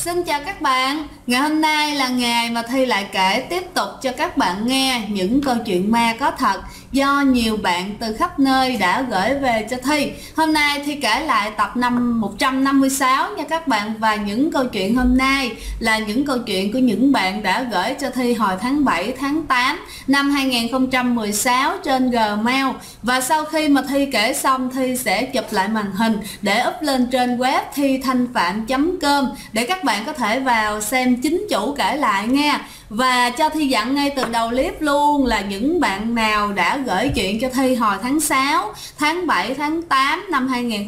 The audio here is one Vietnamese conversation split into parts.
Xin chào các bạn. Ngày hôm nay là ngày mà Thi lại kể tiếp tục cho các bạn nghe những câu chuyện ma có thật do nhiều bạn từ khắp nơi đã gửi về cho Thi. Hôm nay Thi kể lại tập 156 nha các bạn. Và những câu chuyện hôm nay là những câu chuyện của những bạn đã gửi cho Thi hồi tháng 7, tháng 8 năm 2016 trên Gmail. Và sau khi mà Thi kể xong, Thi sẽ chụp lại màn hình để up lên trên web thithanhpham.com để các bạn có thể vào xem chính chủ kể lại nha. Và cho Thi dặn ngay từ đầu clip luôn là những bạn nào đã gửi chuyện cho Thi hồi tháng 6, tháng 7, tháng 8 năm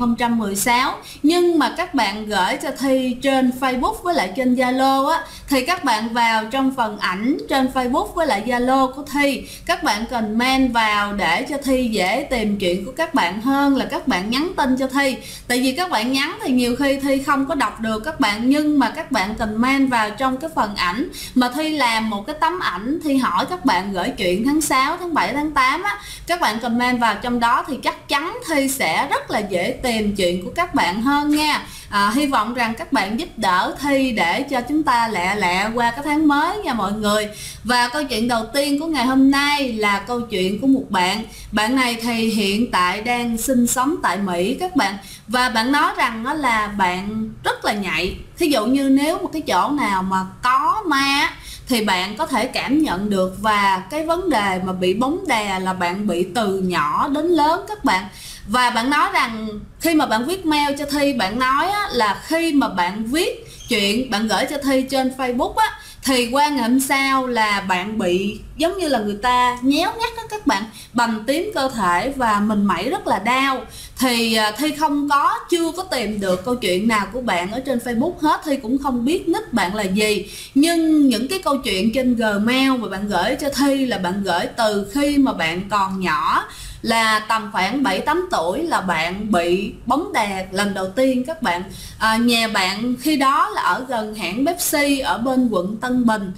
2016 nhưng mà các bạn gửi cho Thi trên Facebook với lại trên Zalo á, thì các bạn vào trong phần ảnh trên Facebook với lại Zalo của Thi, các bạn comment vào để cho Thi dễ tìm chuyện của các bạn hơn là các bạn nhắn tin cho Thi. Tại vì các bạn nhắn thì nhiều khi Thi không có đọc được các bạn, nhưng mà các bạn comment vào trong cái phần ảnh mà Thi làm một cái tấm ảnh, Thi hỏi các bạn gửi chuyện tháng 6, tháng 7, tháng 8 á, các bạn comment vào trong đó thì chắc chắn Thi sẽ rất là dễ tìm chuyện của các bạn hơn nha. Hy vọng rằng các bạn giúp đỡ Thi để cho chúng ta lẹ qua cái tháng mới nha mọi người. Và câu chuyện đầu tiên của ngày hôm nay là câu chuyện của một bạn. Bạn này thì hiện tại đang sinh sống tại Mỹ các bạn. Và bạn nói rằng đó là bạn rất là nhạy. Thí dụ như nếu một cái chỗ nào mà có ma thì bạn có thể cảm nhận được. Và cái vấn đề mà bị bóng đè là bạn bị từ nhỏ đến lớn các bạn. Và bạn nói rằng khi mà bạn viết mail cho Thi, bạn nói là khi mà bạn viết chuyện bạn gửi cho Thi trên Facebook á, thì qua ngày hôm sau là bạn bị giống như là người ta nhéo nhắc đó các bạn, bầm tím cơ thể và mình mẩy rất là đau. Thì Thi chưa có tìm được câu chuyện nào của bạn ở trên Facebook hết. Thi cũng không biết nick bạn là gì, nhưng những cái câu chuyện trên Gmail mà bạn gửi cho Thi là bạn gửi từ khi mà bạn còn nhỏ, là tầm khoảng 7-8 tuổi là bạn bị bóng đè lần đầu tiên các bạn. Nhà bạn khi đó là ở gần hãng Pepsi ở bên quận Tân Bình,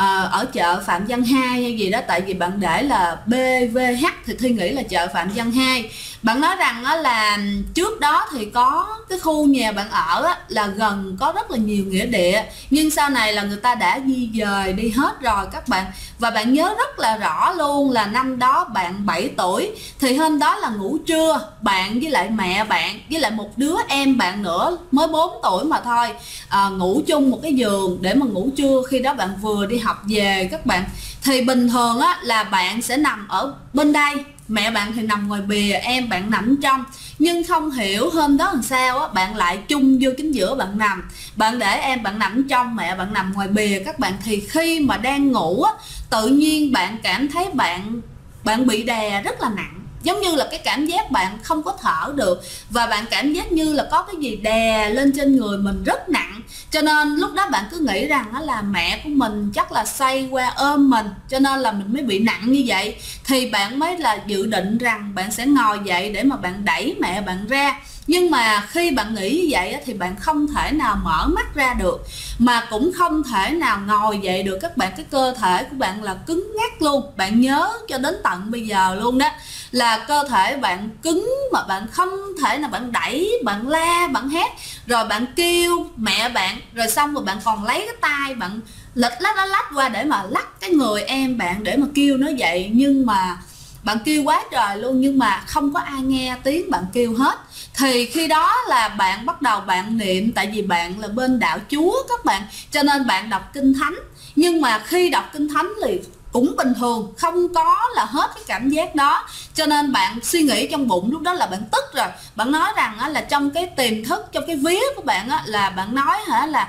ở chợ Phạm Văn Hai hay gì đó, tại vì bạn để là BVH thì Thi nghĩ là chợ Phạm Văn Hai. Bạn nói rằng là trước đó thì có cái khu nhà bạn ở là gần có rất là nhiều nghĩa địa, nhưng sau này là người ta đã di dời đi hết rồi các bạn. Và bạn nhớ rất là rõ luôn là năm đó bạn 7 tuổi, thì hôm đó là ngủ trưa, bạn với lại mẹ bạn với lại một đứa em bạn nữa mới 4 tuổi mà thôi, ngủ chung một cái giường để mà ngủ trưa. Khi đó bạn vừa đi học về các bạn. Thì bình thường là bạn sẽ nằm ở bên đây, mẹ bạn thì nằm ngoài bìa, em bạn nằm trong. Nhưng không hiểu hôm đó làm sao bạn lại chung vô chính giữa bạn nằm. Bạn để em bạn nằm trong, mẹ bạn nằm ngoài bìa các bạn. Thì khi mà đang ngủ tự nhiên bạn cảm thấy bạn bị đè rất là nặng, giống như là cái cảm giác bạn không có thở được, và bạn cảm giác như là có cái gì đè lên trên người mình rất nặng. Cho nên lúc đó bạn cứ nghĩ rằng là mẹ của mình chắc là xoay qua ôm mình, cho nên là mình mới bị nặng như vậy. Thì bạn mới là dự định rằng bạn sẽ ngồi dậy để mà bạn đẩy mẹ bạn ra. Nhưng mà khi bạn nghĩ như vậy thì bạn không thể nào mở mắt ra được, mà cũng không thể nào ngồi dậy được các bạn. Cái cơ thể của bạn là cứng ngắc luôn. Bạn nhớ cho đến tận bây giờ luôn đó, là cơ thể bạn cứng mà bạn không thể nào bạn đẩy, bạn la, bạn hét, rồi bạn kêu mẹ bạn, rồi xong rồi bạn còn lấy cái tay bạn lệch lách qua để mà lắc cái người em bạn để mà kêu nó dậy. Nhưng mà bạn kêu quá trời luôn, nhưng mà không có ai nghe tiếng bạn kêu hết. Thì khi đó là bạn bắt đầu bạn niệm, tại vì bạn là bên đạo Chúa các bạn, cho nên bạn đọc kinh thánh. Nhưng mà khi đọc kinh thánh thì cũng bình thường, không có là hết cái cảm giác đó. Cho nên bạn suy nghĩ trong bụng lúc đó là bạn tức rồi. Bạn nói rằng là trong cái tiềm thức, trong cái vía của bạn là bạn nói là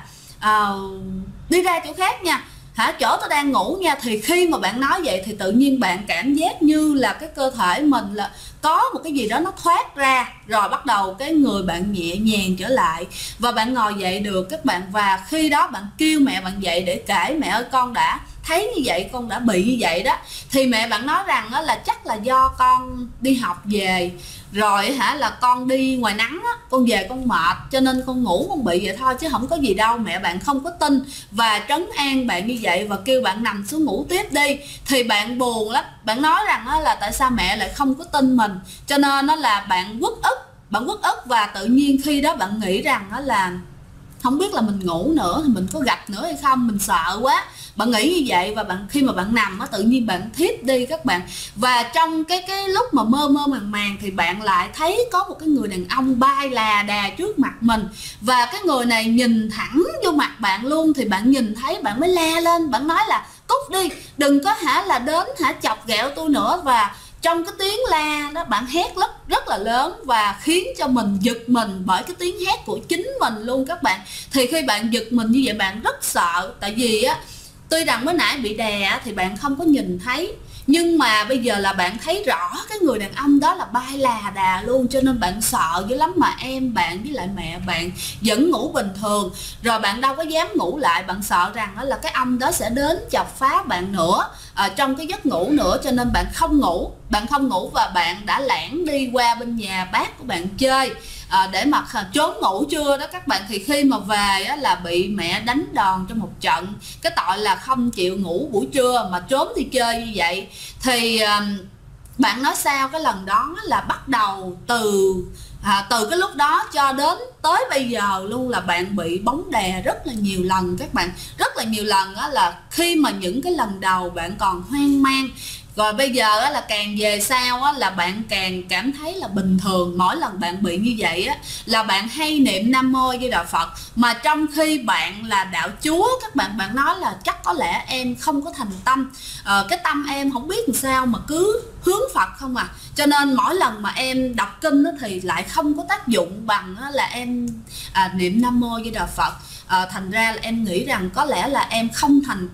đi ra chỗ khác nha, chỗ tôi đang ngủ nha. Thì khi mà bạn nói vậy thì tự nhiên bạn cảm giác như là cái cơ thể mình là có một cái gì đó nó thoát ra, rồi bắt đầu cái người bạn nhẹ nhàng trở lại và bạn ngồi dậy được các bạn. Và khi đó bạn kêu mẹ bạn dậy để kể mẹ ơi con đã thấy như vậy, con đã bị như vậy đó. Thì mẹ bạn nói rằng là chắc là do con đi học về rồi là con đi ngoài nắng con về con mệt cho nên con ngủ con bị vậy thôi chứ không có gì đâu. Mẹ bạn không có tin và trấn an bạn như vậy và kêu bạn nằm xuống ngủ tiếp đi. Thì bạn buồn lắm, bạn nói rằng là tại sao mẹ lại không có tin mình, cho nên là bạn uất ức và tự nhiên khi đó bạn nghĩ rằng là không biết là mình ngủ nữa thì mình có gặp nữa hay không, mình sợ quá. Bạn nghĩ như vậy và khi mà bạn nằm á, tự nhiên bạn thiếp đi các bạn. Và trong cái lúc mà mơ mơ màng màng thì bạn lại thấy có một cái người đàn ông bay là đà trước mặt mình, và cái người này nhìn thẳng vô mặt bạn luôn. Thì bạn nhìn thấy bạn mới la lên, bạn nói là cút đi, đừng có là đến chọc ghẹo tôi nữa. Và trong cái tiếng la đó bạn hét rất là lớn và khiến cho mình giật mình bởi cái tiếng hét của chính mình luôn các bạn. Thì khi bạn giật mình như vậy bạn rất sợ, tại vì á tuy rằng mới nãy bị đè thì bạn không có nhìn thấy, nhưng mà bây giờ là bạn thấy rõ cái người đàn ông đó là bay là đà luôn, cho nên bạn sợ dữ lắm. Mà em bạn với lại mẹ bạn vẫn ngủ bình thường, rồi bạn đâu có dám ngủ lại, bạn sợ rằng đó là cái ông đó sẽ đến chọc phá bạn nữa trong cái giấc ngủ nữa, cho nên bạn không ngủ và bạn đã lẻn đi qua bên nhà bác của bạn chơi để mà trốn ngủ trưa đó các bạn. Thì khi mà về á, là bị mẹ đánh đòn trong một trận, cái tội là không chịu ngủ buổi trưa mà trốn đi chơi như vậy. Thì bạn nói sao cái lần đó là bắt đầu từ cái lúc đó cho đến tới bây giờ luôn là bạn bị bóng đè rất là nhiều lần các bạn. Rất là nhiều lần á, là khi mà những cái lần đầu bạn còn hoang mang, rồi bây giờ á, là càng về sau á, là bạn càng cảm thấy là bình thường. Mỗi lần bạn bị như vậy á, là bạn hay niệm Nam Mô Di Đà Phật, mà trong khi bạn là đạo Chúa các bạn, bạn nói là chắc có lẽ em không có thành tâm, cái tâm em không biết làm sao mà cứ hướng Phật không à, cho nên mỗi lần mà em đọc kinh á, thì lại không có tác dụng bằng á, là em niệm Nam Mô Di Đà Phật. Thành ra là em nghĩ rằng có lẽ là em không thành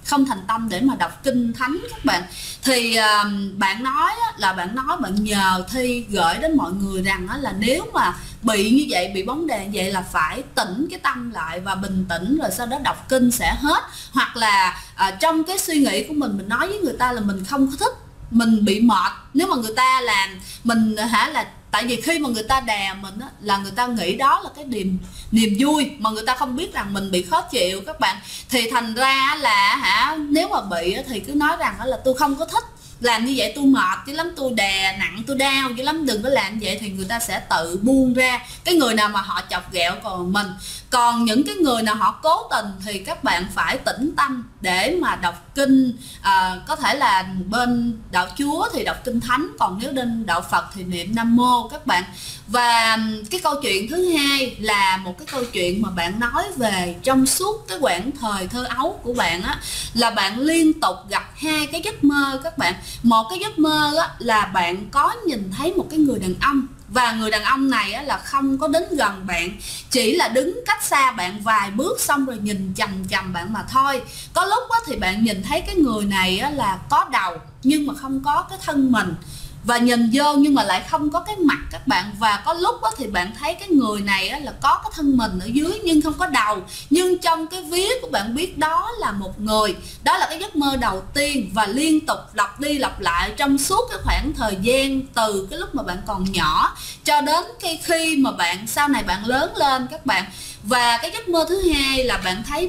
tâm để mà đọc kinh thánh các bạn. Thì bạn nói là bạn nhờ Thi gửi đến mọi người rằng là nếu mà bị như vậy, bị bóng đè vậy là phải tỉnh cái tâm lại và bình tĩnh, rồi sau đó đọc kinh sẽ hết. Hoặc là trong cái suy nghĩ của mình nói với người ta là mình không có thích, mình bị mệt. Nếu mà người ta làm mình là tại vì khi mà người ta đè mình á, là người ta nghĩ đó là cái niềm vui, mà người ta không biết rằng mình bị khó chịu các bạn. Thì thành ra là nếu mà bị thì cứ nói rằng là tôi không có thích làm như vậy, tôi mệt chứ lắm, tôi đè nặng, tôi đau chứ lắm, đừng có làm vậy. Thì người ta sẽ tự buông ra, cái người nào mà họ chọc ghẹo còn mình. Còn những cái người nào họ cố tình thì các bạn phải tĩnh tâm để mà đọc kinh. Có thể là bên đạo Chúa thì đọc kinh thánh, còn nếu bên đạo Phật thì niệm Nam Mô các bạn. Và cái câu chuyện thứ hai là một cái câu chuyện mà bạn nói về trong suốt cái quãng thời thơ ấu của bạn á, là bạn liên tục gặp hai cái giấc mơ các bạn. Một cái giấc mơ á, là bạn có nhìn thấy một cái người đàn ông, và người đàn ông này á, là không có đến gần bạn, chỉ là đứng cách xa bạn vài bước, xong rồi nhìn chằm chằm bạn mà thôi. Có lúc á, thì bạn nhìn thấy cái người này á, là có đầu nhưng mà không có cái thân mình, và nhìn vô nhưng mà lại không có cái mặt các bạn. Và có lúc thì bạn thấy cái người này là có cái thân mình ở dưới nhưng không có đầu, nhưng trong cái vía của bạn biết đó là một người. Đó là cái giấc mơ đầu tiên, và liên tục lặp đi lặp lại trong suốt cái khoảng thời gian từ cái lúc mà bạn còn nhỏ cho đến khi mà bạn sau này bạn lớn lên các bạn. Và cái giấc mơ thứ hai là bạn thấy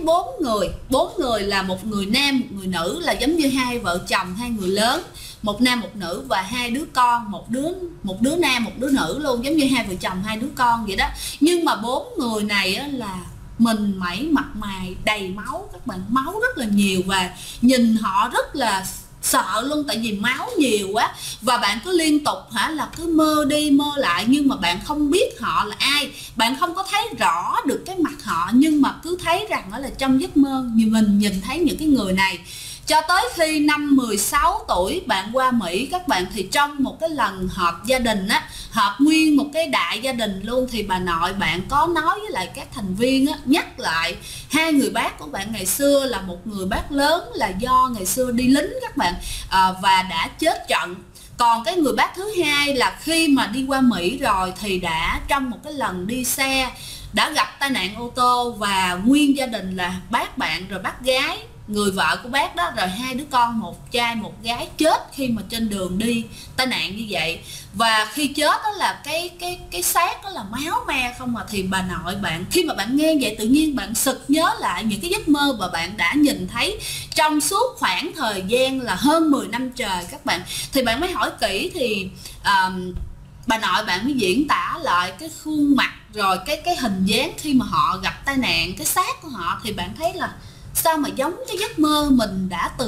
bốn người là một người nam một người nữ, là giống như hai vợ chồng, hai người lớn, một nam một nữ, và hai đứa con, một đứa nam một đứa nữ luôn, giống như hai vợ chồng hai đứa con vậy đó. Nhưng mà bốn người này á, là mình mẩy mặt mày đầy máu các bạn, máu rất là nhiều, và nhìn họ rất là sợ luôn, tại vì máu nhiều quá. Và bạn cứ liên tục là cứ mơ đi mơ lại, nhưng mà bạn không biết họ là ai, bạn không có thấy rõ được cái mặt họ, nhưng mà cứ thấy rằng đó là trong giấc mơ như mình nhìn thấy những cái người này. Cho tới khi năm 16 tuổi bạn qua Mỹ các bạn, thì trong một cái lần họp gia đình á, họp nguyên một cái đại gia đình luôn, thì bà nội bạn có nói với lại các thành viên á, nhắc lại hai người bác của bạn ngày xưa, là một người bác lớn là do ngày xưa đi lính các bạn, và đã chết trận. Còn cái người bác thứ hai là khi mà đi qua Mỹ rồi thì đã trong một cái lần đi xe đã gặp tai nạn ô tô, và nguyên gia đình là bác bạn rồi bác gái, người vợ của bác đó, rồi hai đứa con, một trai một gái, chết khi mà trên đường đi tai nạn như vậy. Và khi chết đó là cái xác đó là máu me không à. Thì bà nội bạn khi mà bạn nghe vậy, tự nhiên bạn sực nhớ lại những cái giấc mơ mà bạn đã nhìn thấy trong suốt khoảng thời gian là hơn 10 năm trời các bạn. Thì bạn mới hỏi kỹ, thì bà nội bạn mới diễn tả lại cái khuôn mặt rồi cái hình dáng khi mà họ gặp tai nạn, cái xác của họ, thì bạn thấy là sao mà giống cái giấc mơ mình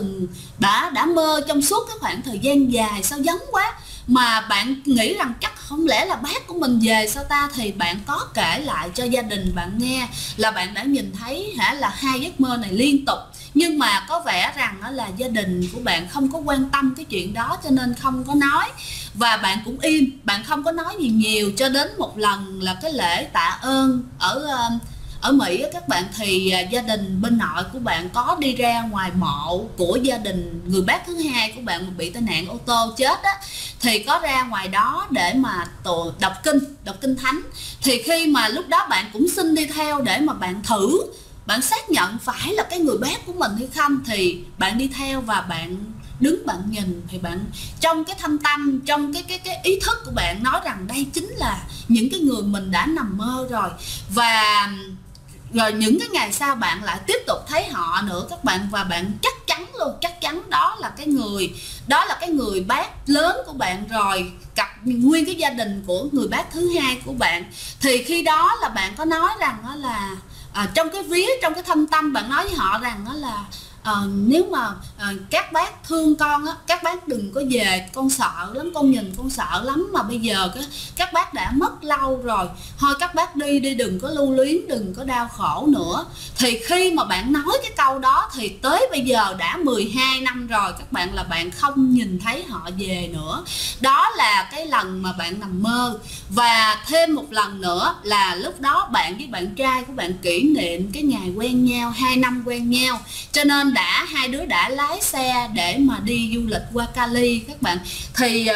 đã mơ trong suốt cái khoảng thời gian dài, sao giống quá. Mà bạn nghĩ rằng chắc không lẽ là bác của mình về sao ta, thì bạn có kể lại cho gia đình bạn nghe là bạn đã nhìn thấy là hai giấc mơ này liên tục. Nhưng mà có vẻ rằng là gia đình của bạn không có quan tâm cái chuyện đó cho nên không có nói, và bạn cũng im, bạn không có nói gì nhiều. Cho đến một lần là cái lễ tạ ơn ở Mỹ các bạn, thì gia đình bên nội của bạn có đi ra ngoài mộ của gia đình người bác thứ hai của bạn mà bị tai nạn ô tô chết á, thì có ra ngoài đó để mà đọc kinh thánh. Thì khi mà lúc đó bạn cũng xin đi theo để mà bạn thử, bạn xác nhận phải là cái người bác của mình hay không, thì bạn đi theo và bạn đứng bạn nhìn, thì bạn trong cái thâm tâm, trong cái ý thức của bạn nói rằng đây chính là những cái người mình đã nằm mơ rồi. Và rồi những cái ngày sau bạn lại tiếp tục thấy họ nữa các bạn, và bạn chắc chắn luôn, chắc chắn đó là cái người bác lớn của bạn rồi, cặp nguyên cái gia đình của người bác thứ hai của bạn. Thì khi đó là bạn có nói rằng đó là trong cái thâm tâm bạn nói với họ rằng đó là nếu mà các bác thương con á, các bác đừng có về, con sợ lắm, con nhìn con sợ lắm, mà bây giờ các bác đã mất lâu rồi, thôi các bác đi đừng có lưu luyến, đừng có đau khổ nữa. Thì khi mà bạn nói cái câu đó thì tới bây giờ đã 12 năm rồi các bạn, là bạn không nhìn thấy họ về nữa. Đó là cái lần mà bạn nằm mơ. Và thêm một lần nữa là lúc đó bạn với bạn trai của bạn kỷ niệm cái ngày quen nhau, 2 năm quen nhau, cho nên hai đứa đã lái xe để mà đi du lịch qua Cali các bạn. Thì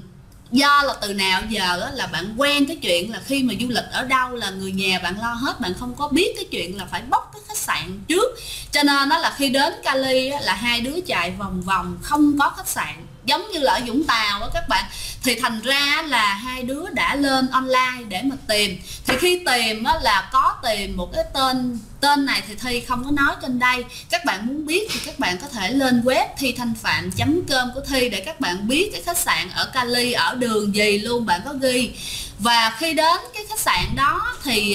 do là từ nào giờ là bạn quen cái chuyện là khi mà du lịch ở đâu là người nhà bạn lo hết, bạn không có biết cái chuyện là phải book cái khách sạn trước. Cho nên đó là khi đến Cali là hai đứa chạy vòng vòng không có khách sạn, giống như là ở Vũng Tàu đó các bạn. Thì thành ra là hai đứa đã lên online để mà tìm. Thì khi tìm là có tìm một cái tên này thì Thi không có nói trên đây. Các bạn muốn biết thì các bạn có thể lên web thithanhpham.com của Thi để các bạn biết cái khách sạn ở Cali ở đường gì luôn, bạn có ghi. Và khi đến cái khách sạn đó thì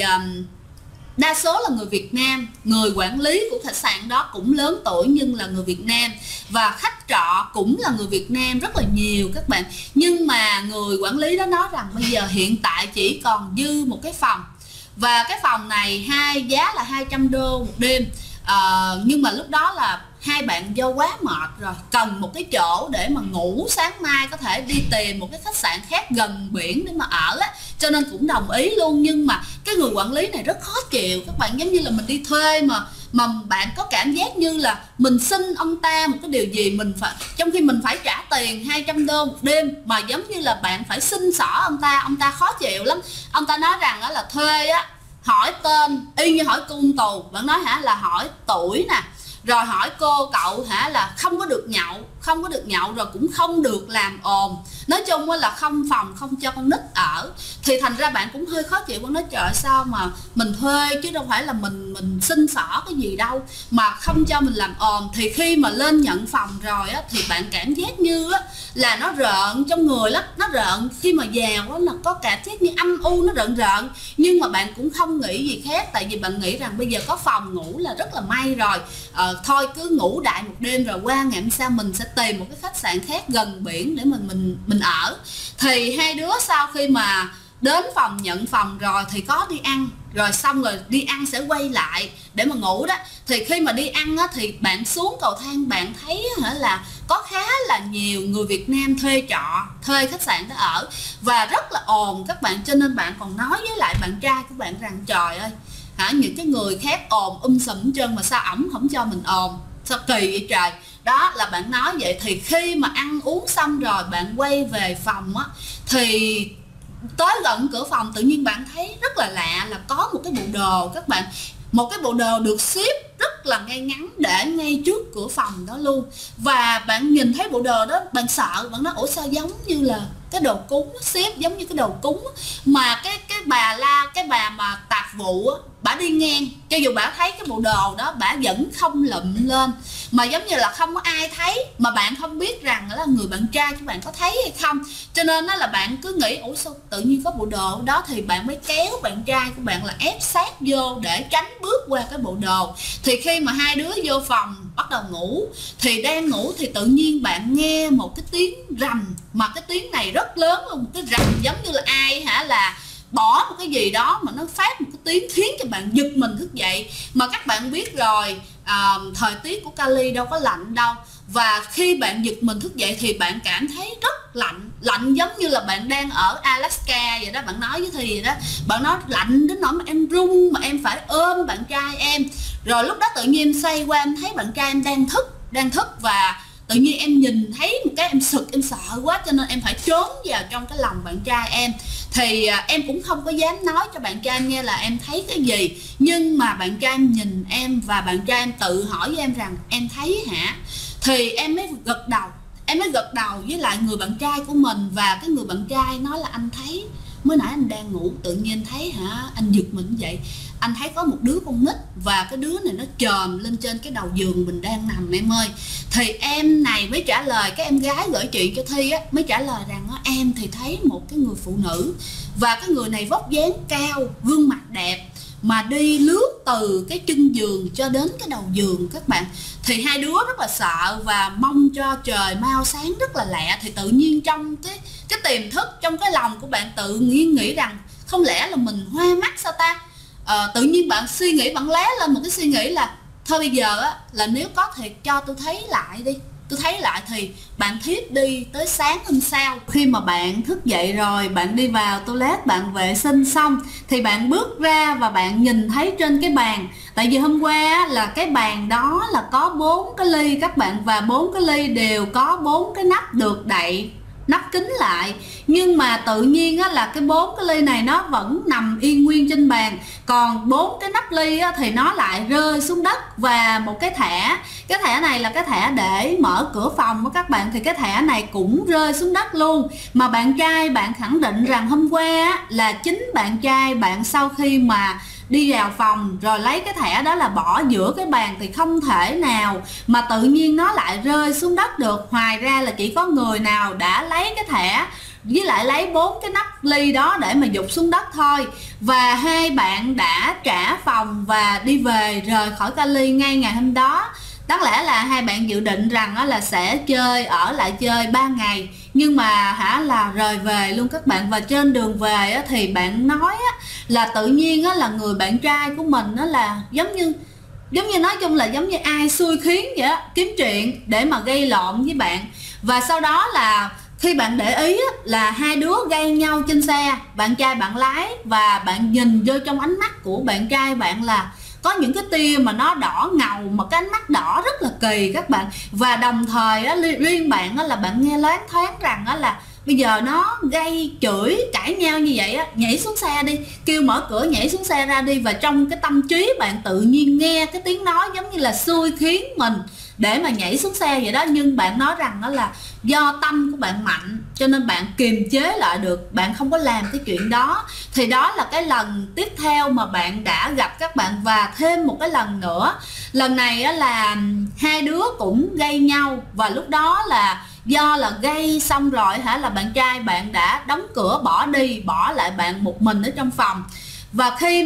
đa số là người Việt Nam, người quản lý của khách sạn đó cũng lớn tuổi nhưng là người Việt Nam, và khách trọ cũng là người Việt Nam rất là nhiều các bạn. Nhưng mà người quản lý đó nói rằng bây giờ hiện tại chỉ còn dư một cái phòng, và cái phòng này giá là 200 đô một đêm. Nhưng mà lúc đó là hai bạn do quá mệt rồi, cần một cái chỗ để mà ngủ, sáng mai có thể đi tìm một cái khách sạn khác gần biển để mà ở á, cho nên cũng đồng ý luôn. Nhưng mà cái người quản lý này rất khó chịu các bạn, giống như là mình đi thuê mà bạn có cảm giác như là mình xin ông ta một cái điều gì mình phải, trong khi mình phải trả tiền 200 đô một đêm, mà giống như là bạn phải xin xỏ ông ta khó chịu lắm. Ông ta nói rằng đó là thuê á, hỏi tên y như hỏi cung tù. Bạn nói là hỏi tuổi nè, rồi hỏi cô cậu là không có được nhậu rồi cũng không được làm ồn, nói chung là không phòng, không cho con nít ở. Thì thành ra bạn cũng hơi khó chịu, bạn nói trời sao mà mình thuê chứ đâu phải là mình xin xỏ cái gì đâu mà không cho mình làm ồn. Thì khi mà lên nhận phòng rồi á, thì bạn cảm giác như á, là nó rợn trong người lắm, nó rợn khi mà vào á, là có cảm giác như âm u, nó rợn. Nhưng mà bạn cũng không nghĩ gì khác, tại vì bạn nghĩ rằng bây giờ có phòng ngủ là rất là may rồi. Thôi cứ ngủ đại một đêm rồi qua ngày hôm sau mình sẽ tìm một cái khách sạn khác gần biển để mình ở. Thì hai đứa sau khi mà đến phòng nhận phòng rồi thì có đi ăn, rồi xong rồi đi ăn sẽ quay lại để mà ngủ đó. Thì khi mà đi ăn á, thì bạn xuống cầu thang bạn thấy là có khá là nhiều người Việt Nam thuê khách sạn đó ở, và rất là ồn các bạn. Cho nên bạn còn nói với lại bạn trai của bạn rằng trời ơi, những cái người khác ồn sùm trơn mà sao ổng không cho mình ồn, sao kỳ vậy trời. Đó là bạn nói vậy. Thì khi mà ăn uống xong rồi bạn quay về phòng á, thì tới gần cửa phòng tự nhiên bạn thấy rất là lạ, là có một cái bộ đồ các bạn, một cái bộ đồ được ship rất là ngay ngắn để ngay trước cửa phòng đó luôn. Và bạn nhìn thấy bộ đồ đó bạn sợ, bạn nói ủa sao giống như là cái đồ cúng, ship giống như cái đồ cúng, mà cái cái bà mà tạp vụ á, bà đi ngang, cho dù bà thấy cái bộ đồ đó bà vẫn không lụm lên, mà giống như là không có ai thấy, mà bạn không biết rằng là người bạn trai của bạn có thấy hay không, cho nên đó là bạn cứ nghĩ ủa sao tự nhiên có bộ đồ đó, thì bạn mới kéo bạn trai của bạn là ép sát vô để tránh bước qua cái bộ đồ. Thì khi mà hai đứa vô phòng bắt đầu ngủ, thì đang ngủ thì tự nhiên bạn nghe một cái tiếng rầm, mà cái tiếng này rất lớn luôn, một cái rầm giống như là ai là bỏ một cái gì đó mà nó phát một cái tiếng khiến cho bạn giật mình thức dậy. Mà các bạn biết rồi, thời tiết của Cali đâu có lạnh đâu, và khi bạn giật mình thức dậy thì bạn cảm thấy rất lạnh, lạnh giống như là bạn đang ở Alaska vậy đó. Bạn nói với Thi vậy đó, bạn nói lạnh đến nỗi mà em run, mà em phải ôm bạn trai em. Rồi lúc đó tự nhiên em xoay qua em thấy bạn trai em đang thức, và tự nhiên em nhìn thấy một cái em sực, em sợ quá, cho nên em phải trốn vào trong cái lòng bạn trai em. Thì em cũng không có dám nói cho bạn trai em nghe là em thấy cái gì, nhưng mà bạn trai em nhìn em và bạn trai em tự hỏi với em rằng em thấy hả, thì em mới gật đầu với lại người bạn trai của mình, và cái người bạn trai nói là anh thấy mới nãy anh đang ngủ tự nhiên thấy hả, anh giật mình vậy, anh thấy có một đứa con nít và cái đứa này nó chồm lên trên cái đầu giường mình đang nằm em ơi. Thì em này mới trả lời, cái em gái gửi chuyện cho Thi á, mới trả lời rằng em thì thấy một cái người phụ nữ, và cái người này vóc dáng cao, gương mặt đẹp, mà đi lướt từ cái chân giường cho đến cái đầu giường các bạn. Thì hai đứa rất là sợ và mong cho trời mau sáng rất là lẹ. Thì tự nhiên trong cái tiềm thức, trong cái lòng của bạn tự nhiên nghĩ rằng không lẽ là mình hoa mắt sao ta. Tự nhiên bạn suy nghĩ, bạn lé lên một cái suy nghĩ là thôi bây giờ á, là nếu có thiệt cho tôi thấy lại đi, tôi thấy lại. Thì bạn thiếp đi tới sáng hôm sau. Khi mà bạn thức dậy rồi, bạn đi vào toilet, bạn vệ sinh xong thì bạn bước ra và bạn nhìn thấy trên cái bàn, tại vì hôm qua là cái bàn đó là có 4 cái ly các bạn, và 4 cái ly đều có 4 cái nắp được đậy nắp kính lại, nhưng mà tự nhiên á, là cái 4 cái ly này nó vẫn nằm yên nguyên trên bàn, còn 4 cái nắp ly á, thì nó lại rơi xuống đất. Và một cái thẻ này là cái thẻ để mở cửa phòng của các bạn, thì cái thẻ này cũng rơi xuống đất luôn. Mà bạn trai bạn khẳng định rằng hôm qua á, là chính bạn trai bạn sau khi mà đi vào phòng rồi lấy cái thẻ đó là bỏ giữa cái bàn, thì không thể nào mà tự nhiên nó lại rơi xuống đất được. Ngoài ra là chỉ có người nào đã lấy cái thẻ với lại lấy 4 cái nắp ly đó để mà dục xuống đất thôi. Và hai bạn đã trả phòng và đi về, rời khỏi Cali ngay ngày hôm đó. Đáng lẽ là hai bạn dự định rằng là sẽ ở lại chơi 3 ngày, nhưng mà là rời về luôn các bạn. Và trên đường về thì bạn nói là tự nhiên là người bạn trai của mình là giống như nói chung là giống như ai xui khiến vậy á, kiếm chuyện để mà gây lộn với bạn. Và sau đó là khi bạn để ý là hai đứa gây nhau trên xe, bạn trai bạn lái, và bạn nhìn vô trong ánh mắt của bạn trai bạn là có những cái tia mà nó đỏ ngầu, mà cái ánh mắt đỏ rất là kỳ các bạn. Và đồng thời riêng bạn là bạn nghe loáng thoáng rằng là bây giờ nó gây chửi cãi nhau như vậy nhảy xuống xe đi, kêu mở cửa nhảy xuống xe ra đi. Và trong cái tâm trí bạn tự nhiên nghe cái tiếng nói giống như là xui khiến mình để mà nhảy xuống xe vậy đó. Nhưng bạn nói rằng đó là do tâm của bạn mạnh cho nên bạn kiềm chế lại được, bạn không có làm cái chuyện đó. Thì đó là cái lần tiếp theo mà bạn đã gặp các bạn. Và thêm một cái lần nữa, lần này là hai đứa cũng gây nhau, và lúc đó là do là gây xong rồi là bạn trai bạn đã đóng cửa bỏ đi, bỏ lại bạn một mình ở trong phòng. Và khi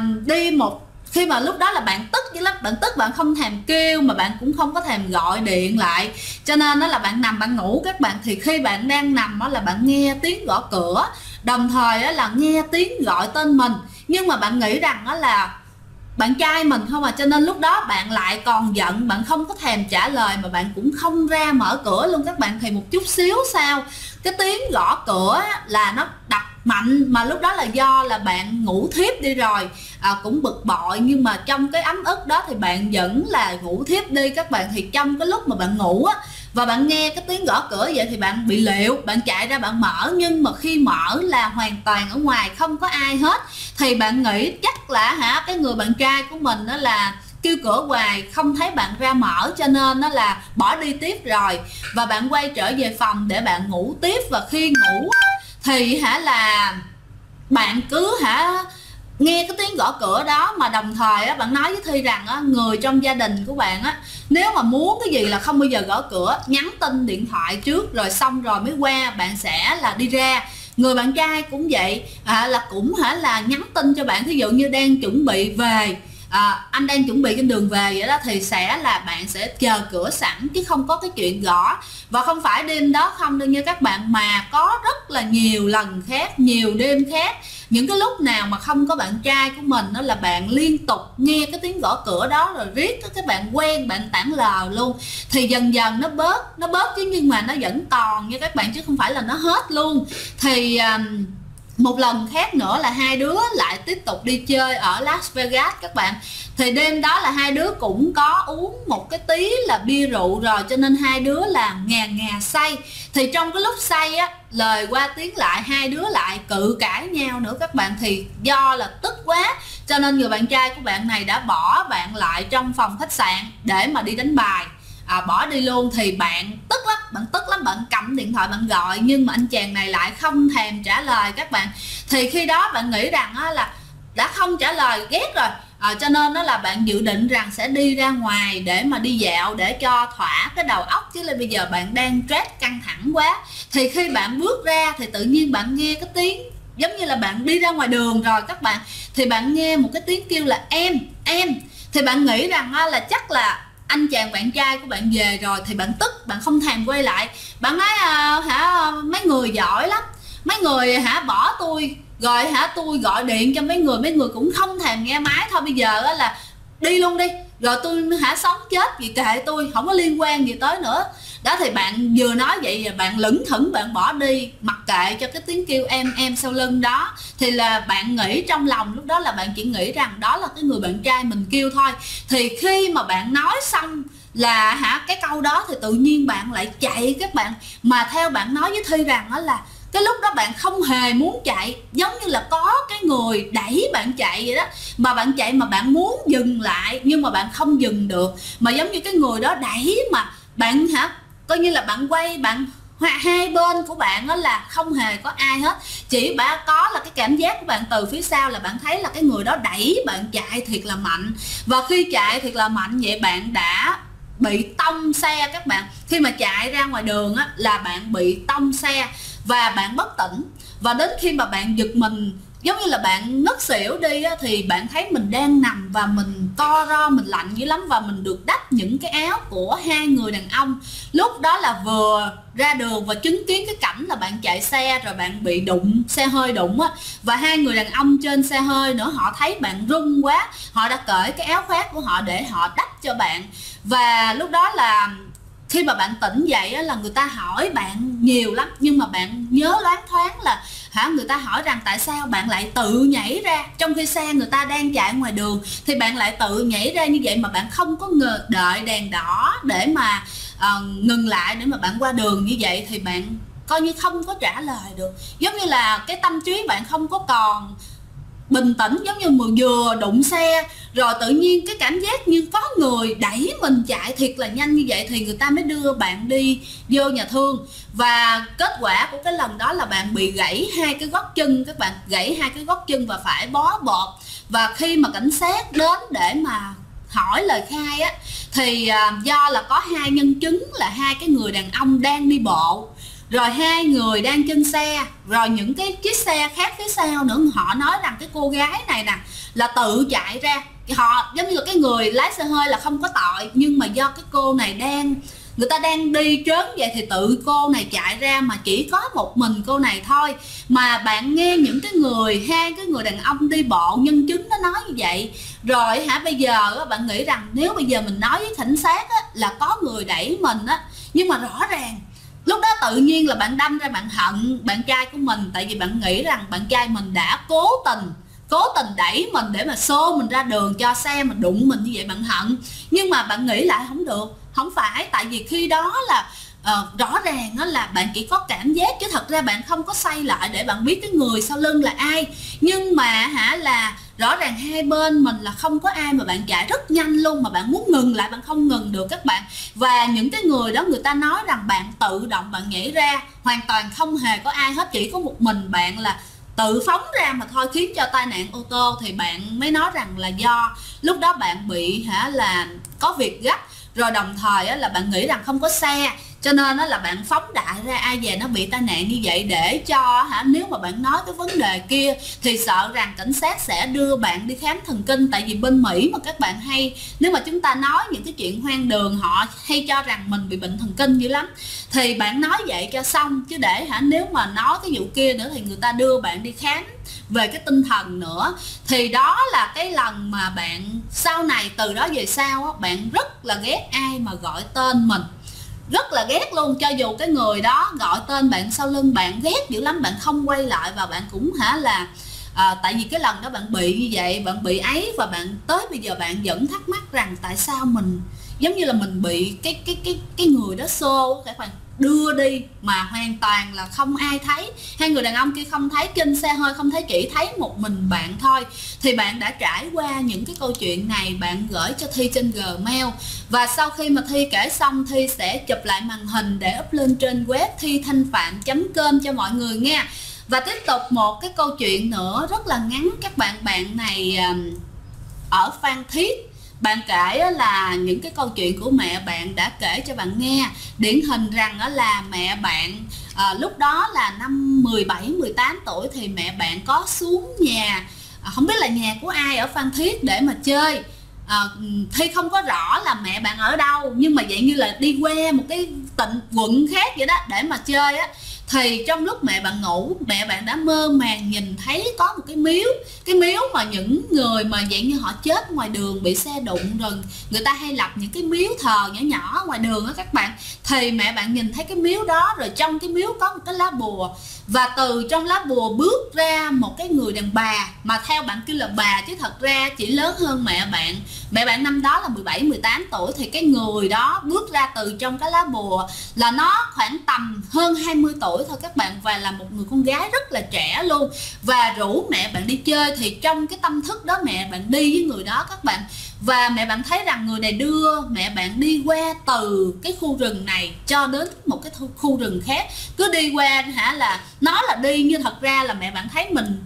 mà lúc đó là bạn tức dữ lắm, bạn không thèm kêu mà bạn cũng không có thèm gọi điện lại, cho nên đó là bạn nằm bạn ngủ các bạn. Thì khi bạn đang nằm là bạn nghe tiếng gõ cửa, đồng thời là nghe tiếng gọi tên mình, nhưng mà bạn nghĩ rằng là bạn trai mình không cho nên lúc đó bạn lại còn giận, bạn không có thèm trả lời mà bạn cũng không ra mở cửa luôn các bạn. Thì một chút xíu sau cái tiếng gõ cửa là nó đập mạnh, mà lúc đó là do là bạn ngủ thiếp đi rồi, cũng bực bội, nhưng mà trong cái ấm ức đó thì bạn vẫn là ngủ thiếp đi các bạn. Thì trong cái lúc mà bạn ngủ và bạn nghe cái tiếng gõ cửa vậy thì bạn bị liệu, bạn chạy ra bạn mở, nhưng mà khi mở là hoàn toàn ở ngoài không có ai hết. Thì bạn nghĩ chắc là cái người bạn trai của mình đó là kêu cửa hoài không thấy bạn ra mở, cho nên nó là bỏ đi tiếp rồi. Và bạn quay trở về phòng để bạn ngủ tiếp. Và khi ngủ thì bạn cứ nghe cái tiếng gõ cửa đó mà đồng thời á, bạn nói với Thi rằng á, người trong gia đình của bạn á, nếu mà muốn cái gì là không bao giờ gõ cửa, nhắn tin điện thoại trước rồi xong rồi mới qua, bạn sẽ là đi ra. Người bạn trai cũng vậy, là cũng là nhắn tin cho bạn, thí dụ như đang chuẩn bị về, anh đang chuẩn bị trên đường về vậy đó, thì sẽ là bạn sẽ chờ cửa sẵn chứ không có cái chuyện gõ. Và không phải đêm đó không đâu nha các bạn, mà có rất là nhiều lần khác, nhiều đêm khác, những cái lúc nào mà không có bạn trai của mình đó là bạn liên tục nghe cái tiếng gõ cửa đó, rồi riết các bạn quen, bạn tản lờ luôn. Thì dần dần nó bớt chứ, nhưng mà nó vẫn còn nha các bạn, chứ không phải là nó hết luôn. Thì một lần khác nữa là hai đứa lại tiếp tục đi chơi ở Las Vegas các bạn. Thì đêm đó là hai đứa cũng có uống một cái tí là bia rượu rồi, cho nên hai đứa là ngà say. Thì trong cái lúc say á, lời qua tiếng lại, hai đứa lại cự cãi nhau nữa các bạn. Thì do là tức quá cho nên người bạn trai của bạn này đã bỏ bạn lại trong phòng khách sạn để mà đi đánh bài, bỏ đi luôn. Thì bạn tức lắm, bạn cầm điện thoại bạn gọi, nhưng mà anh chàng này lại không thèm trả lời các bạn. Thì khi đó bạn nghĩ rằng là đã không trả lời ghét rồi, cho nên đó là bạn dự định rằng sẽ đi ra ngoài để mà đi dạo để cho thỏa cái đầu óc, chứ là bây giờ bạn đang stress căng thẳng quá. Thì khi bạn bước ra thì tự nhiên bạn nghe cái tiếng giống như là bạn đi ra ngoài đường rồi các bạn, thì bạn nghe một cái tiếng kêu là em. Thì bạn nghĩ rằng là chắc là anh chàng bạn trai của bạn về rồi, thì bạn tức, bạn không thèm quay lại. Bạn nói mấy người giỏi lắm, mấy người bỏ tôi rồi, tôi gọi điện cho mấy người cũng không thèm nghe máy. Thôi bây giờ là đi luôn đi, rồi tôi sống chết gì kệ tôi, không có liên quan gì tới nữa đó. Thì bạn vừa nói vậy và bạn lững thững bạn bỏ đi, mặc kệ cho cái tiếng kêu em sau lưng đó. Thì là bạn nghĩ trong lòng lúc đó là bạn chỉ nghĩ rằng đó là cái người bạn trai mình kêu thôi. Thì khi mà bạn nói xong là cái câu đó thì tự nhiên bạn lại chạy các bạn. Mà theo bạn nói với Thi rằng đó là cái lúc đó bạn không hề muốn chạy, giống như là có cái người đẩy bạn chạy vậy đó. Mà bạn chạy mà bạn muốn dừng lại nhưng mà bạn không dừng được, mà giống như cái người đó đẩy mà bạn coi như là bạn quay, bạn hai bên của bạn đó là không hề có ai hết, chỉ có là cái cảm giác của bạn từ phía sau là bạn thấy là cái người đó đẩy bạn chạy thiệt là mạnh. Và khi chạy thiệt là mạnh vậy bạn đã bị tông xe các bạn. Khi mà chạy ra ngoài đường á, là bạn bị tông xe và bạn bất tỉnh. Và đến khi mà bạn giật mình giống như là bạn ngất xỉu đi á, thì bạn thấy mình đang nằm và mình co ro, mình lạnh dữ lắm. Và mình được đắp những cái áo của hai người đàn ông. Lúc đó là vừa ra đường và chứng kiến cái cảnh là bạn chạy xe rồi bạn bị đụng, xe hơi đụng á. Và hai người đàn ông trên xe hơi nữa, họ thấy bạn run quá, họ đã cởi cái áo khoác của họ để họ đắp cho bạn. Và lúc đó là khi mà bạn tỉnh dậy á, là người ta hỏi bạn nhiều lắm, nhưng mà bạn nhớ loáng thoáng là người ta hỏi rằng tại sao bạn lại tự nhảy ra trong khi xe người ta đang chạy ngoài đường. Thì bạn lại tự nhảy ra như vậy mà bạn không có đợi đèn đỏ để mà ngừng lại để mà bạn qua đường như vậy. Thì bạn coi như không có trả lời được, giống như là cái tâm trí bạn không có còn bình tĩnh, giống như mà vừa đụng xe rồi tự nhiên cái cảm giác như có người đẩy mình chạy thiệt là nhanh như vậy. Thì người ta mới đưa bạn đi vô nhà thương. Và kết quả của cái lần đó là bạn bị gãy hai cái gót chân các bạn, gãy hai cái gót chân và phải bó bột. Và khi mà cảnh sát đến để mà hỏi lời khai á, thì do là có hai nhân chứng là hai cái người đàn ông đang đi bộ, rồi hai người đang trên xe, rồi những cái chiếc xe khác phía sau nữa. Họ nói rằng cái cô gái này nè là tự chạy ra. Họ giống như là cái người lái xe hơi là không có tội, nhưng mà do cái cô này người ta đang đi trớn vậy thì tự cô này chạy ra, mà chỉ có một mình cô này thôi. Mà bạn nghe những cái hai cái người đàn ông đi bộ, nhân chứng nó nói như vậy rồi bây giờ bạn nghĩ rằng nếu bây giờ mình nói với cảnh sát á, là có người đẩy mình á, nhưng mà rõ ràng lúc đó tự nhiên là bạn đâm ra bạn hận bạn trai của mình. Tại vì bạn nghĩ rằng bạn trai mình đã cố tình đẩy mình để mà xô mình ra đường cho xe mà đụng mình như vậy, bạn hận. Nhưng mà bạn nghĩ lại không được, không phải. Tại vì khi đó là rõ ràng đó là bạn chỉ có cảm giác, chứ thật ra bạn không có xoay lại để bạn biết cái người sau lưng là ai. Nhưng mà là rõ ràng hai bên mình là không có ai, mà bạn chạy rất nhanh luôn, mà bạn muốn ngừng lại bạn không ngừng được các bạn. Và những cái người đó người ta nói rằng bạn tự động bạn nhảy ra, hoàn toàn không hề có ai hết, chỉ có một mình bạn là tự phóng ra mà thôi khiến cho tai nạn ô tô, thì bạn mới nói rằng là do lúc đó bạn bị là có việc gấp, rồi đồng thời là bạn nghĩ rằng không có xe, cho nên là bạn phóng đại ra ai về nó bị tai nạn như vậy, để cho nếu mà bạn nói cái vấn đề kia thì sợ rằng cảnh sát sẽ đưa bạn đi khám thần kinh. Tại vì bên Mỹ mà các bạn hay, nếu mà chúng ta nói những cái chuyện hoang đường, họ hay cho rằng mình bị bệnh thần kinh dữ lắm, thì bạn nói vậy cho xong, chứ để nếu mà nói cái vụ kia nữa thì người ta đưa bạn đi khám về cái tinh thần nữa. Thì đó là cái lần mà bạn sau này, từ đó về sau bạn rất là ghét ai mà gọi tên mình, rất là ghét luôn. Cho dù cái người đó gọi tên bạn sau lưng, bạn ghét dữ lắm, bạn không quay lại. Và bạn cũng tại vì cái lần đó bạn bị như vậy, bạn bị ấy, và bạn tới bây giờ bạn vẫn thắc mắc rằng tại sao mình giống như là mình bị cái người đó xô, các bạn đưa đi mà hoàn toàn là không ai thấy. Hai người đàn ông kia không thấy, trên xe hơi không thấy, chỉ thấy một mình bạn thôi. Thì bạn đã trải qua những cái câu chuyện này, bạn gửi cho Thi trên Gmail, và sau khi mà Thi kể xong, Thi sẽ chụp lại màn hình để up lên trên web thithanhpham.com cho mọi người nghe. Và tiếp tục một cái câu chuyện nữa rất là ngắn các bạn. Bạn này ở Phan Thiết, bạn kể là những cái câu chuyện của mẹ bạn đã kể cho bạn nghe. Điển hình rằng là mẹ bạn lúc đó là năm 17-18 tuổi thì mẹ bạn có xuống nhà, không biết là nhà của ai ở Phan Thiết để mà chơi. Thi không có rõ là mẹ bạn ở đâu, nhưng mà vậy như là đi qua một cái tỉnh quận khác vậy đó để mà chơi á. Thì trong lúc mẹ bạn ngủ, mẹ bạn đã mơ màng nhìn thấy có một cái miếu mà những người mà dạng như họ chết ngoài đường bị xe đụng, rồi người ta hay lập những cái miếu thờ nhỏ nhỏ ngoài đường á các bạn. Thì mẹ bạn nhìn thấy cái miếu đó, rồi trong cái miếu có một cái lá bùa, và từ trong lá bùa bước ra một cái người đàn bà, mà theo bạn kêu là bà chứ thật ra chỉ lớn hơn mẹ bạn. Mẹ bạn năm đó là 17-18 tuổi, thì cái người đó bước ra từ trong cái lá bùa là nó khoảng tầm hơn 20 tuổi thôi các bạn, và là một người con gái rất là trẻ luôn, và rủ mẹ bạn đi chơi. Thì trong cái tâm thức đó mẹ bạn đi với người đó các bạn, và mẹ bạn thấy rằng người này đưa mẹ bạn đi qua từ cái khu rừng này cho đến một cái khu rừng khác, cứ đi qua là nói là đi, nhưng thật ra là mẹ bạn thấy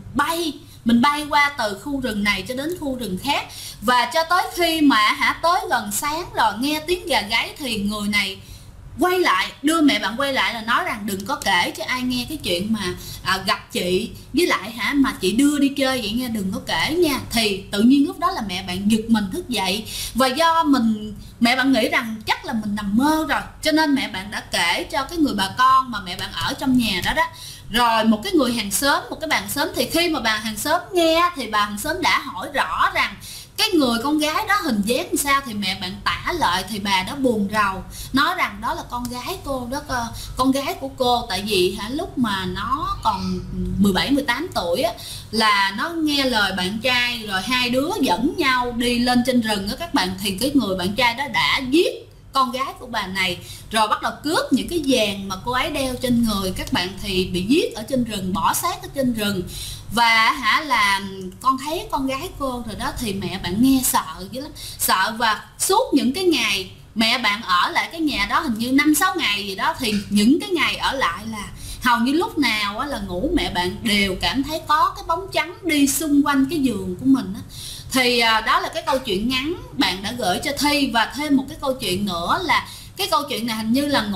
mình bay qua từ khu rừng này cho đến khu rừng khác. Và cho tới khi mà tới gần sáng rồi nghe tiếng gà gáy, thì người này quay lại, đưa mẹ bạn quay lại là nói rằng đừng có kể cho ai nghe cái chuyện mà gặp chị, với lại mà chị đưa đi chơi vậy nha, đừng có kể nha. Thì tự nhiên lúc đó là mẹ bạn giật mình thức dậy, và do mẹ bạn nghĩ rằng chắc là mình nằm mơ rồi, cho nên mẹ bạn đã kể cho cái người bà con mà mẹ bạn ở trong nhà đó. Rồi một cái người hàng xóm, một cái bà hàng xóm, thì khi mà bà hàng xóm nghe thì bà hàng xóm đã hỏi rõ rằng cái người con gái đó hình dáng làm sao, thì mẹ bạn tả lại, thì bà đó buồn rầu nói rằng đó là con gái cô đó, con gái của cô. Tại vì lúc mà nó còn 17-18 tuổi là nó nghe lời bạn trai, rồi hai đứa dẫn nhau đi lên trên rừng đó các bạn. Thì cái người bạn trai đó đã giết con gái của bà này, rồi bắt đầu cướp những cái vàng mà cô ấy đeo trên người các bạn, thì bị giết ở trên rừng, bỏ xác ở trên rừng. Và là con thấy con gái cô rồi đó, thì mẹ bạn nghe sợ dữ lắm, sợ. Và suốt những cái ngày mẹ bạn ở lại cái nhà đó, hình như 5-6 ngày gì đó, thì những cái ngày ở lại là hầu như lúc nào là ngủ mẹ bạn đều cảm thấy có cái bóng trắng đi xung quanh cái giường của mình á. Thì đó là cái câu chuyện ngắn bạn đã gửi cho Thi. Và thêm một cái câu chuyện nữa là cái câu chuyện này hình như là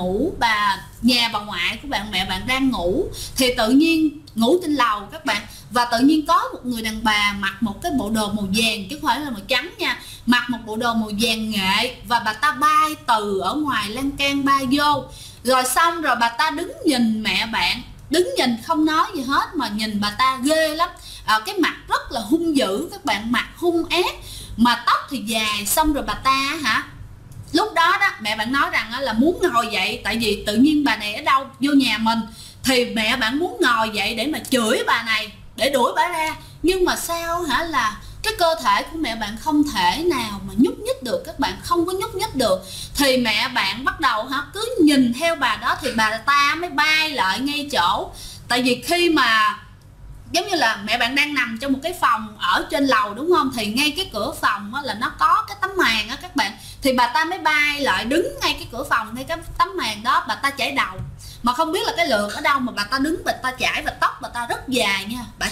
nhà bà ngoại của bạn, mẹ bạn đang ngủ, thì tự nhiên ngủ trên lầu các bạn, và tự nhiên có một người đàn bà mặc một cái bộ đồ màu vàng chứ không phải là màu trắng nha, mặc một bộ đồ màu vàng nghệ, và bà ta bay từ ở ngoài lan can bay vô, rồi xong rồi bà ta đứng nhìn mẹ bạn, đứng nhìn không nói gì hết, mà nhìn bà ta ghê lắm. Cái mặt rất là hung dữ các bạn, mặt hung ác, mà tóc thì dài. Xong rồi bà ta lúc đó mẹ bạn nói rằng là muốn ngồi dậy, tại vì tự nhiên bà này ở đâu vô nhà mình, thì mẹ bạn muốn ngồi dậy để mà chửi bà này, để đuổi bà ra. Nhưng mà sao là cái cơ thể của mẹ bạn không thể nào mà nhúc nhích được các bạn, không có nhúc nhích được. Thì mẹ bạn bắt đầu cứ nhìn theo bà đó, thì bà ta mới bay lại ngay chỗ. Tại vì khi mà giống như là mẹ bạn đang nằm trong một cái phòng ở trên lầu đúng không, thì ngay cái cửa phòng là nó có cái tấm màn các bạn, thì bà ta mới bay lại đứng ngay cái cửa phòng, ngay cái tấm màn đó, bà ta chải đầu. mà không biết là cái lược ở đâu mà bà ta đứng bà ta chải, và tóc bà ta rất dài nha, bà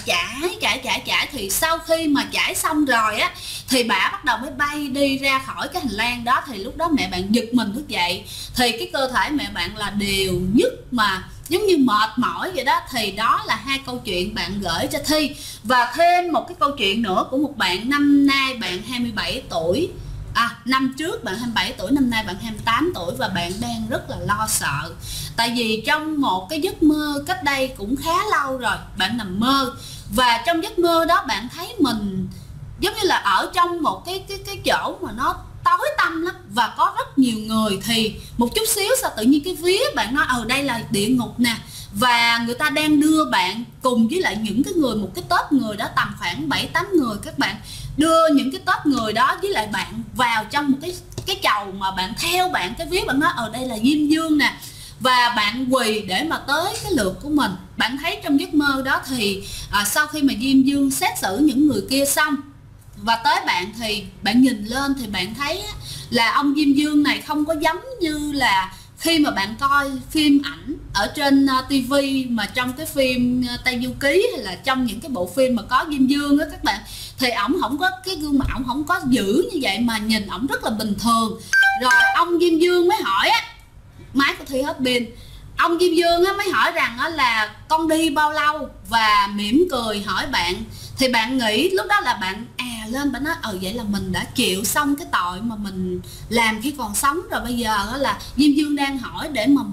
chải thì sau khi mà chải xong rồi á thì bà bắt đầu mới bay đi ra khỏi cái hành lang đó. Thì lúc đó mẹ bạn giật mình thức dậy, thì cái cơ thể mẹ bạn là đều nhức mà giống như mệt mỏi vậy đó. Thì đó là hai câu chuyện bạn gửi cho Thi. Và thêm một cái câu chuyện nữa của một bạn, năm nay bạn 27 tuổi, năm trước bạn 27 tuổi, năm nay bạn 28 tuổi, và bạn đang rất là lo sợ. Tại vì trong một cái giấc mơ cách đây cũng khá lâu rồi, bạn nằm mơ, và trong giấc mơ đó bạn thấy mình giống như là ở trong một cái chỗ mà nó tối tăm lắm, và có rất nhiều người. Thì một chút xíu sao tự nhiên cái vía bạn nói đây là địa ngục nè, và người ta đang đưa bạn cùng với lại những cái người, một cái tốp người đó tầm khoảng 7-8 người, các bạn đưa những cái tốp người đó với lại bạn vào trong một cái chầu mà bạn theo bạn cái vía, bạn nói đây là Diêm Dương nè, và bạn quỳ để mà tới cái lượt của mình. Bạn thấy trong giấc mơ đó thì sau khi mà Diêm Dương xét xử những người kia xong và tới bạn, thì bạn nhìn lên thì bạn thấy là ông Diêm Dương này không có giống như là khi mà bạn coi phim ảnh ở trên TV, mà trong cái phim Tây Du Ký hay là trong những cái bộ phim mà có Diêm Dương á các bạn, thì ổng không có cái gương mặt, ổng không có dữ như vậy, mà nhìn ổng rất là bình thường. Rồi ông Diêm Dương mới hỏi á, máy của Thi hết pin, ông Diêm Dương á mới hỏi rằng á là con đi bao lâu, và mỉm cười hỏi bạn. Thì bạn nghĩ lúc đó là bạn lên, bạn nói vậy là mình đã chịu xong cái tội mà mình làm khi còn sống rồi. Bây giờ đó là Diêm Dương đang hỏi để mà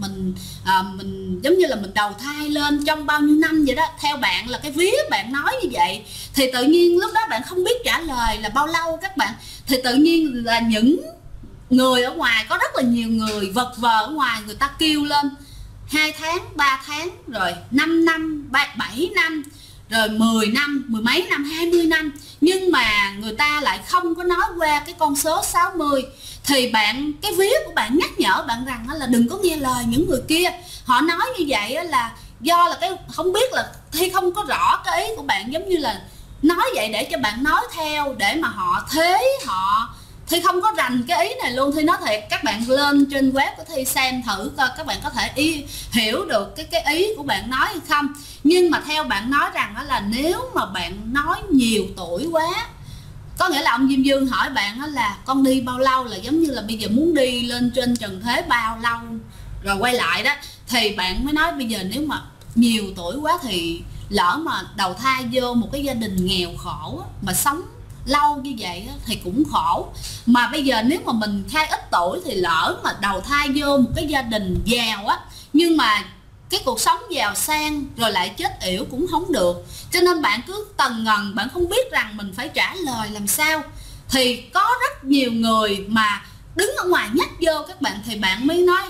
mình giống như là mình đầu thai lên trong bao nhiêu năm vậy đó. Theo bạn là cái vía bạn nói như vậy, thì tự nhiên lúc đó bạn không biết trả lời là bao lâu các bạn. Thì tự nhiên là những người ở ngoài, có rất là nhiều người vật vờ ở ngoài, người ta kêu lên 2 tháng, 3 tháng, rồi 5 năm, 7 năm, rồi 10 năm, mười mấy năm, 20 năm, nhưng mà người ta lại không có nói qua cái con số 60. Thì cái vía của bạn nhắc nhở bạn rằng là đừng có nghe lời những người kia. Họ nói như vậy là do là cái không biết là Thi không có rõ cái ý của bạn, giống như là nói vậy để cho bạn nói theo, để mà họ Thi không có rành cái ý này luôn. Thi nói thiệt, các bạn lên trên web của Thi xem thử coi các bạn có thể hiểu được cái ý của bạn nói hay không. Nhưng mà theo bạn nói rằng đó là nếu mà bạn nói nhiều tuổi quá, có nghĩa là ông Diêm Dương hỏi bạn đó là con đi bao lâu, là giống như là bây giờ muốn đi lên trên trần thế bao lâu rồi quay lại đó. Thì bạn mới nói bây giờ nếu mà nhiều tuổi quá thì lỡ mà đầu thai vô một cái gia đình nghèo khổ mà sống lâu như vậy thì cũng khổ. Mà bây giờ nếu mà mình khai ít tuổi thì lỡ mà đầu thai vô một cái gia đình giàu nhưng mà cái cuộc sống giàu sang rồi lại chết yểu cũng không được. Cho nên bạn cứ tần ngần, bạn không biết rằng mình phải trả lời làm sao. Thì có rất nhiều người mà đứng ở ngoài nhắc vô các bạn, thì bạn mới nói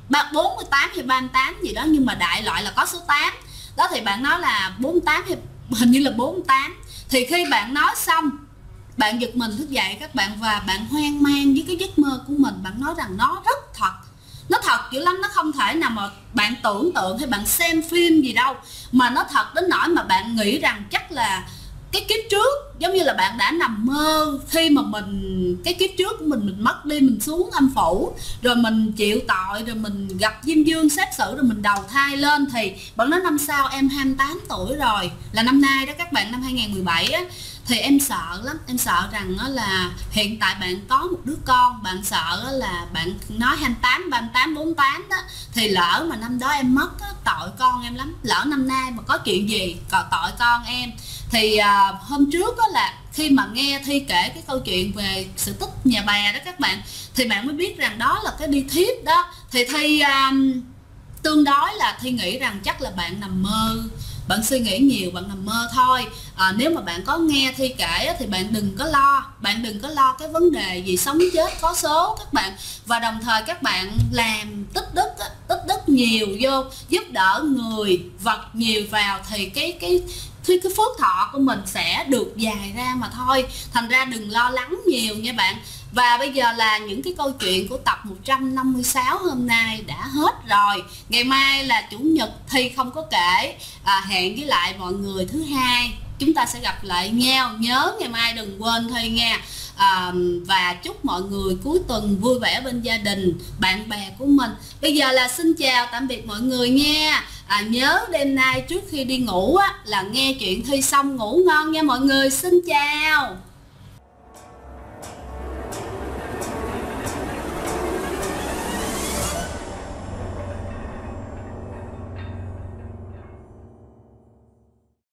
48 hay 38 gì đó, nhưng mà đại loại là có số 8 đó. Thì bạn nói là 48 hay hình như là 48. Thì khi bạn nói xong, bạn giật mình thức dậy các bạn, và bạn hoang mang với cái giấc mơ của mình. Bạn nói rằng nó rất thật, nó thật dữ lắm, nó không thể nào mà bạn tưởng tượng hay bạn xem phim gì đâu, mà nó thật đến nỗi mà bạn nghĩ rằng chắc là cái kiếp trước giống như là bạn đã nằm mơ khi mà cái kiếp trước của mình mất đi, mình xuống âm phủ rồi mình chịu tội, rồi mình gặp Diêm Dương xét xử, rồi mình đầu thai lên. Thì bạn nói năm sau em 28 tuổi rồi, là năm nay đó các bạn, năm 2017 á, thì em sợ lắm, em sợ rằng là hiện tại bạn có một đứa con, bạn sợ là bạn nói 28, 38, 48 đó, thì lỡ mà năm đó em mất tội con em lắm, lỡ năm nay mà có chuyện gì còn tội con em. Thì hôm trước đó là khi mà nghe Thi kể cái câu chuyện về sự tích nhà bè đó các bạn, thì bạn mới biết rằng đó là cái đi thiếp đó. Thì Thi tương đối là Thi nghĩ rằng chắc là bạn nằm mơ, bạn suy nghĩ nhiều, bạn nằm mơ thôi. Nếu mà bạn có nghe Thi kể thì bạn đừng có lo cái vấn đề gì sống chết có số các bạn. Và đồng thời các bạn làm tích đức nhiều vô, giúp đỡ người vật nhiều vào, thì cái phước thọ của mình sẽ được dài ra mà thôi. Thành ra đừng lo lắng nhiều nha bạn. Và bây giờ là những cái câu chuyện của tập 156 hôm nay đã hết rồi. Ngày mai là chủ nhật, Thi không có kể. Hẹn với lại mọi người thứ Hai chúng ta sẽ gặp lại nhau. Nhớ ngày mai đừng quên Thi nha. và chúc mọi người cuối tuần vui vẻ bên gia đình, bạn bè của mình. Bây giờ là xin chào tạm biệt mọi người nha. Nhớ đêm nay trước khi đi ngủ là nghe chuyện Thi xong ngủ ngon nha mọi người. Xin chào.